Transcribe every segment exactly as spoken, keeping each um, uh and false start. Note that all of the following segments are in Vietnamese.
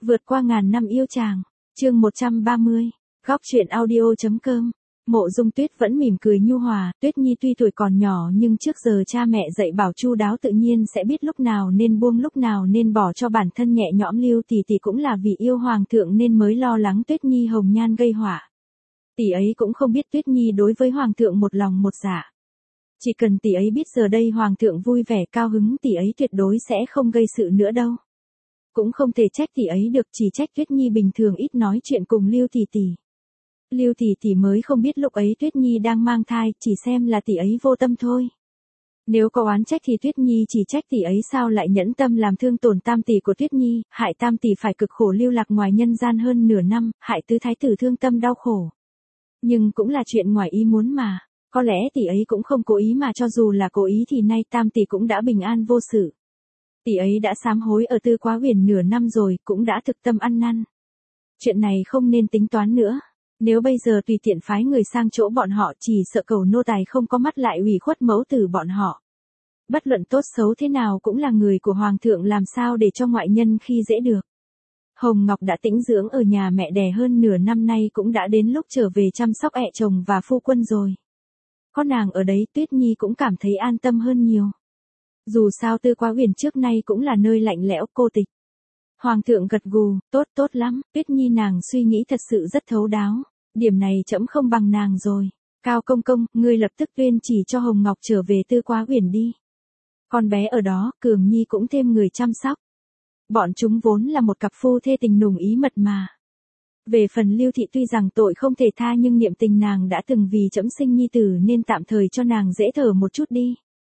Vượt qua ngàn năm yêu chàng. Chương một trăm ba mươi. Góc truyện audio.com. Mộ Dung Tuyết vẫn mỉm cười nhu hòa, Tuyết Nhi tuy tuổi còn nhỏ nhưng trước giờ cha mẹ dạy bảo chu đáo tự nhiên sẽ biết lúc nào nên buông lúc nào nên bỏ cho bản thân nhẹ nhõm. Lưu tỷ tỷ cũng là vì yêu hoàng thượng nên mới lo lắng Tuyết Nhi hồng nhan gây họa. Tỷ ấy cũng không biết Tuyết Nhi đối với hoàng thượng một lòng một dạ. Chỉ cần tỷ ấy biết giờ đây hoàng thượng vui vẻ cao hứng tỷ ấy tuyệt đối sẽ không gây sự nữa đâu. Cũng không thể trách tỷ ấy được, chỉ trách Tuyết Nhi bình thường ít nói chuyện cùng Lưu tỷ tỷ. Lưu tỷ tỷ mới không biết lúc ấy Tuyết Nhi đang mang thai, chỉ xem là tỷ ấy vô tâm thôi. Nếu có oán trách thì Tuyết Nhi chỉ trách tỷ ấy sao lại nhẫn tâm làm thương tổn tam tỷ của Tuyết Nhi, hại tam tỷ phải cực khổ lưu lạc ngoài nhân gian hơn nửa năm, hại tứ thái tử thương tâm đau khổ. Nhưng cũng là chuyện ngoài ý muốn mà, có lẽ tỷ ấy cũng không cố ý mà cho dù là cố ý thì nay tam tỷ cũng đã bình an vô sự. Tỷ ấy đã sám hối ở Tư Quá Huyền nửa năm rồi, cũng đã thực tâm ăn năn. Chuyện này không nên tính toán nữa. Nếu bây giờ tùy tiện phái người sang chỗ bọn họ chỉ sợ cầu nô tài không có mắt lại ủy khuất mẫu tử bọn họ. Bất luận tốt xấu thế nào cũng là người của hoàng thượng, làm sao để cho ngoại nhân khi dễ được. Hồng Ngọc đã tĩnh dưỡng ở nhà mẹ đẻ hơn nửa năm nay, cũng đã đến lúc trở về chăm sóc ẹ chồng và phu quân rồi. Có nàng ở đấy Tuyết Nhi cũng cảm thấy an tâm hơn nhiều. Dù sao Tư Quá Huyền trước nay cũng là nơi lạnh lẽo cô tịch. Hoàng thượng gật gù, tốt tốt lắm, Tuyết Nhi nàng suy nghĩ thật sự rất thấu đáo, điểm này trẫm không bằng nàng rồi. Cao công công, ngươi lập tức tuyên chỉ cho Hồng Ngọc trở về Tư Quá Huyền đi. Con bé ở đó, Cường Nhi cũng thêm người chăm sóc. Bọn chúng vốn là một cặp phu thê tình nùng ý mật mà. Về phần Lưu thị tuy rằng tội không thể tha nhưng niệm tình nàng đã từng vì trẫm sinh nhi tử nên tạm thời cho nàng dễ thở một chút đi.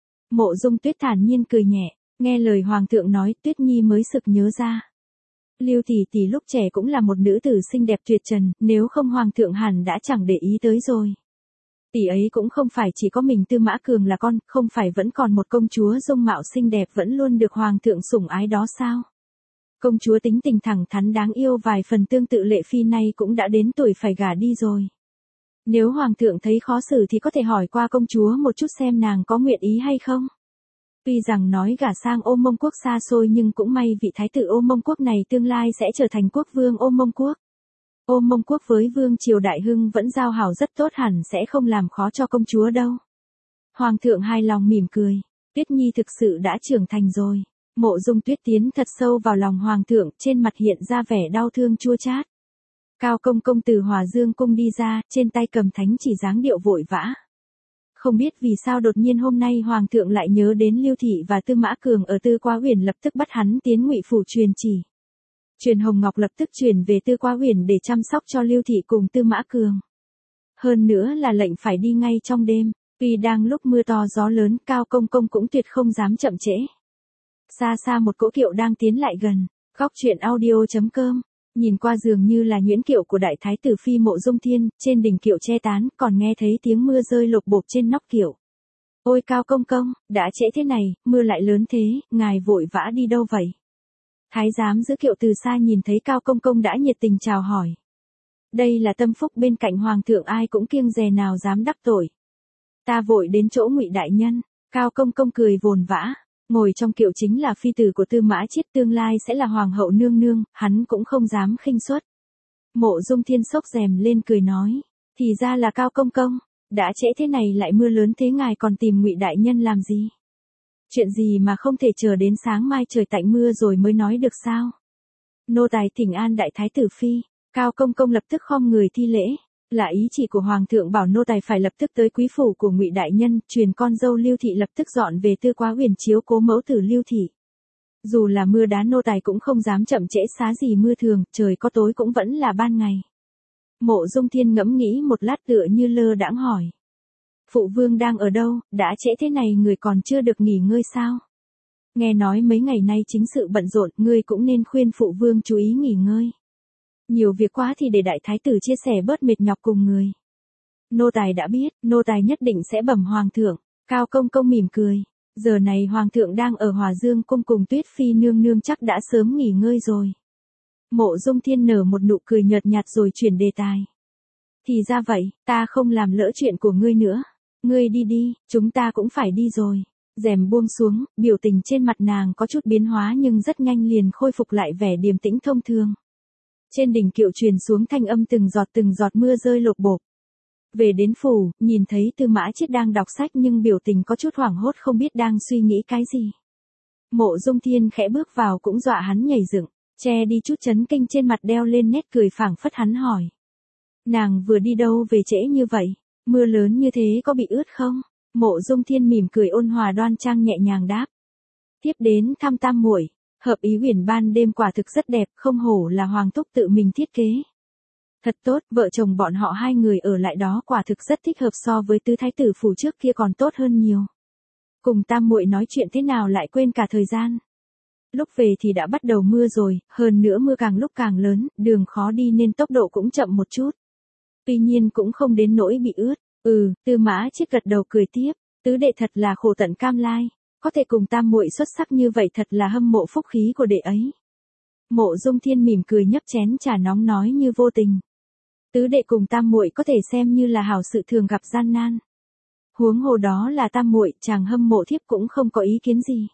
Mộ Dung Tuyết thản nhiên cười nhẹ, nghe lời hoàng thượng nói Tuyết Nhi mới sực nhớ ra. Lưu tỷ tỷ lúc trẻ cũng là một nữ tử xinh đẹp tuyệt trần, nếu không hoàng thượng hẳn đã chẳng để ý tới rồi. Tỷ ấy cũng không phải chỉ có mình Tư Mã Cường là con, không phải vẫn còn một công chúa dung mạo xinh đẹp vẫn luôn được hoàng thượng sủng ái đó sao? Công chúa tính tình thẳng thắn đáng yêu vài phần tương tự Lệ Phi nay cũng đã đến tuổi phải gả đi rồi. Nếu hoàng thượng thấy khó xử thì có thể hỏi qua công chúa một chút xem nàng có nguyện ý hay không. Tuy rằng nói gả sang Ô Mông Quốc xa xôi nhưng cũng may vị thái tử Ô Mông Quốc này tương lai sẽ trở thành quốc vương Ô Mông Quốc. Ô Mông Quốc với vương triều Đại Hưng vẫn giao hảo rất tốt, hẳn sẽ không làm khó cho công chúa đâu. Hoàng thượng hài lòng mỉm cười, Tuyết Nhi thực sự đã trưởng thành rồi. Mộ Dung Tuyết tiến thật sâu vào lòng hoàng thượng, trên mặt hiện ra vẻ đau thương chua chát. Cao công công từ Hòa Dương cung đi ra, trên tay cầm thánh chỉ dáng điệu vội vã. Không biết vì sao đột nhiên hôm nay hoàng thượng lại nhớ đến Lưu thị và Tư Mã Cường ở Tư Quá Huyền, lập tức bắt hắn tiến Ngụy phủ truyền chỉ. Truyền Hồng Ngọc lập tức chuyển về Tư Quá Huyền để chăm sóc cho Lưu thị cùng Tư Mã Cường. Hơn nữa là lệnh phải đi ngay trong đêm, tuy đang lúc mưa to gió lớn, Cao công công cũng tuyệt không dám chậm trễ. Xa xa một cỗ kiệu đang tiến lại gần, góc truyện audio.com. Nhìn qua dường như là nhuyễn kiệu của đại thái tử phi Mộ Dung Thiên, trên đỉnh kiệu che tán, còn nghe thấy tiếng mưa rơi lộp bộp trên nóc kiệu. Ôi Cao công công, đã trễ thế này, mưa lại lớn thế, ngài vội vã đi đâu vậy? Thái giám giữ kiệu từ xa nhìn thấy Cao công công đã nhiệt tình chào hỏi. Đây là tâm phúc bên cạnh hoàng thượng, ai cũng kiêng dè nào dám đắc tội. Ta vội đến chỗ Ngụy đại nhân. Cao công công cười vồn vã. Ngồi trong kiệu chính là phi tử của Tư Mã Chiết, tương lai sẽ là hoàng hậu nương nương, hắn cũng không dám khinh suất. Mộ Dung Thiên xốc rèm lên cười nói, thì ra là Cao công công, đã trễ thế này lại mưa lớn thế, ngài còn tìm Ngụy đại nhân làm gì? Chuyện gì mà không thể chờ đến sáng mai trời tạnh mưa rồi mới nói được sao? Nô tài thỉnh an đại thái tử phi. Cao công công lập tức khom người thi lễ. Là ý chỉ của hoàng thượng bảo nô tài phải lập tức tới quý phủ của Ngụy đại nhân, truyền con dâu Lưu thị lập tức dọn về Tư Quá Huyền chiếu cố mẫu tử Lưu thị. Dù là mưa đá nô tài cũng không dám chậm trễ, xá gì mưa thường, trời có tối cũng vẫn là ban ngày. Mộ Dung Thiên ngẫm nghĩ một lát tựa như lơ đãng hỏi. Phụ vương đang ở đâu, đã trễ thế này người còn chưa được nghỉ ngơi sao? Nghe nói mấy ngày nay chính sự bận rộn, ngươi cũng nên khuyên phụ vương chú ý nghỉ ngơi. Nhiều việc quá thì để đại thái tử chia sẻ bớt mệt nhọc cùng người. Nô tài đã biết, nô tài nhất định sẽ bẩm hoàng thượng. Cao công công mỉm cười. Giờ này hoàng thượng đang ở Hòa Dương cung cùng Tuyết phi nương nương chắc đã sớm nghỉ ngơi rồi. Mộ Dung Thiên nở một nụ cười nhợt nhạt rồi chuyển đề tài. Thì ra vậy, ta không làm lỡ chuyện của ngươi nữa. Ngươi đi đi, chúng ta cũng phải đi rồi. Rèm buông xuống, biểu tình trên mặt nàng có chút biến hóa nhưng rất nhanh liền khôi phục lại vẻ điềm tĩnh thông thường. Trên đỉnh kiệu truyền xuống thanh âm từng giọt từng giọt mưa rơi lộp bộp. Về đến phủ, nhìn thấy Tư Mã Chiết đang đọc sách nhưng biểu tình có chút hoảng hốt không biết đang suy nghĩ cái gì. Mộ Dung Thiên khẽ bước vào cũng dọa hắn nhảy dựng, che đi chút chấn kinh trên mặt đeo lên nét cười phảng phất hắn hỏi. Nàng vừa đi đâu về trễ như vậy, mưa lớn như thế có bị ướt không? Mộ Dung Thiên mỉm cười ôn hòa đoan trang nhẹ nhàng đáp. Tiếp đến thăm tam muội, hợp ý uyển ban đêm quả thực rất đẹp, không hổ là Hoàng thúc tự mình thiết kế. Thật tốt, vợ chồng bọn họ hai người ở lại đó quả thực rất thích hợp so với tứ thái tử phủ trước kia còn tốt hơn nhiều. Cùng tam muội nói chuyện thế nào lại quên cả thời gian. Lúc về thì đã bắt đầu mưa rồi, hơn nữa mưa càng lúc càng lớn, đường khó đi nên tốc độ cũng chậm một chút. Tuy nhiên cũng không đến nỗi bị ướt. Ừ, Tư Mã Chiết gật đầu cười tiếp, tứ đệ thật là khổ tận cam lai, có thể cùng tam muội xuất sắc như vậy thật là hâm mộ phúc khí của đệ ấy. Mộ Dung Thiên mỉm cười nhấp chén trà nóng nói như vô tình. Tứ đệ cùng tam muội có thể xem như là hảo sự thường gặp gian nan. Huống hồ đó là tam muội, chàng hâm mộ thiếp cũng không có ý kiến gì.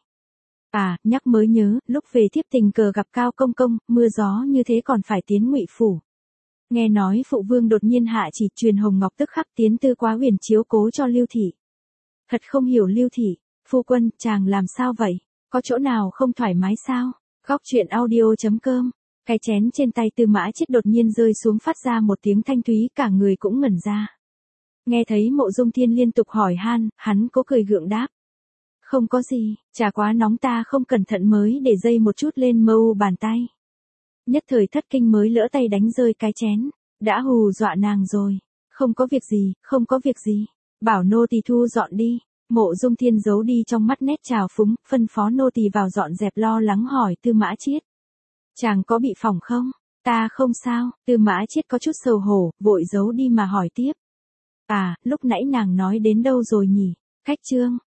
À, nhắc mới nhớ, lúc về thiếp tình cờ gặp Cao công công, mưa gió như thế còn phải tiến Ngụy phủ. Nghe nói phụ vương đột nhiên hạ chỉ truyền Hồng Ngọc tức khắc tiến Tư Quá Huyền chiếu cố cho Lưu thị. Thật không hiểu Lưu thị, phu quân, chàng làm sao vậy? Có chỗ nào không thoải mái sao? Góc truyện audio chấm com. Cái chén trên tay Tư Mã Chiết đột nhiên rơi xuống phát ra một tiếng thanh thúy, cả người cũng ngẩn ra. Nghe thấy Mộ Dung Thiên liên tục hỏi han, hắn cố cười gượng đáp. Không có gì, trà quá nóng ta không cẩn thận mới để dây một chút lên mâu bàn tay. Nhất thời thất kinh mới lỡ tay đánh rơi cái chén, đã hù dọa nàng rồi. Không có việc gì, không có việc gì, bảo nô tỳ thu dọn đi. Mộ Dung Thiên giấu đi trong mắt nét trào phúng, phân phó nô tỳ vào dọn dẹp, lo lắng hỏi Tư Mã Chiết. Chàng có bị phỏng không? Ta không sao. Tư Mã Chiết có chút xấu hổ, vội giấu đi mà hỏi tiếp. À, lúc nãy nàng nói đến đâu rồi nhỉ? Khách trương,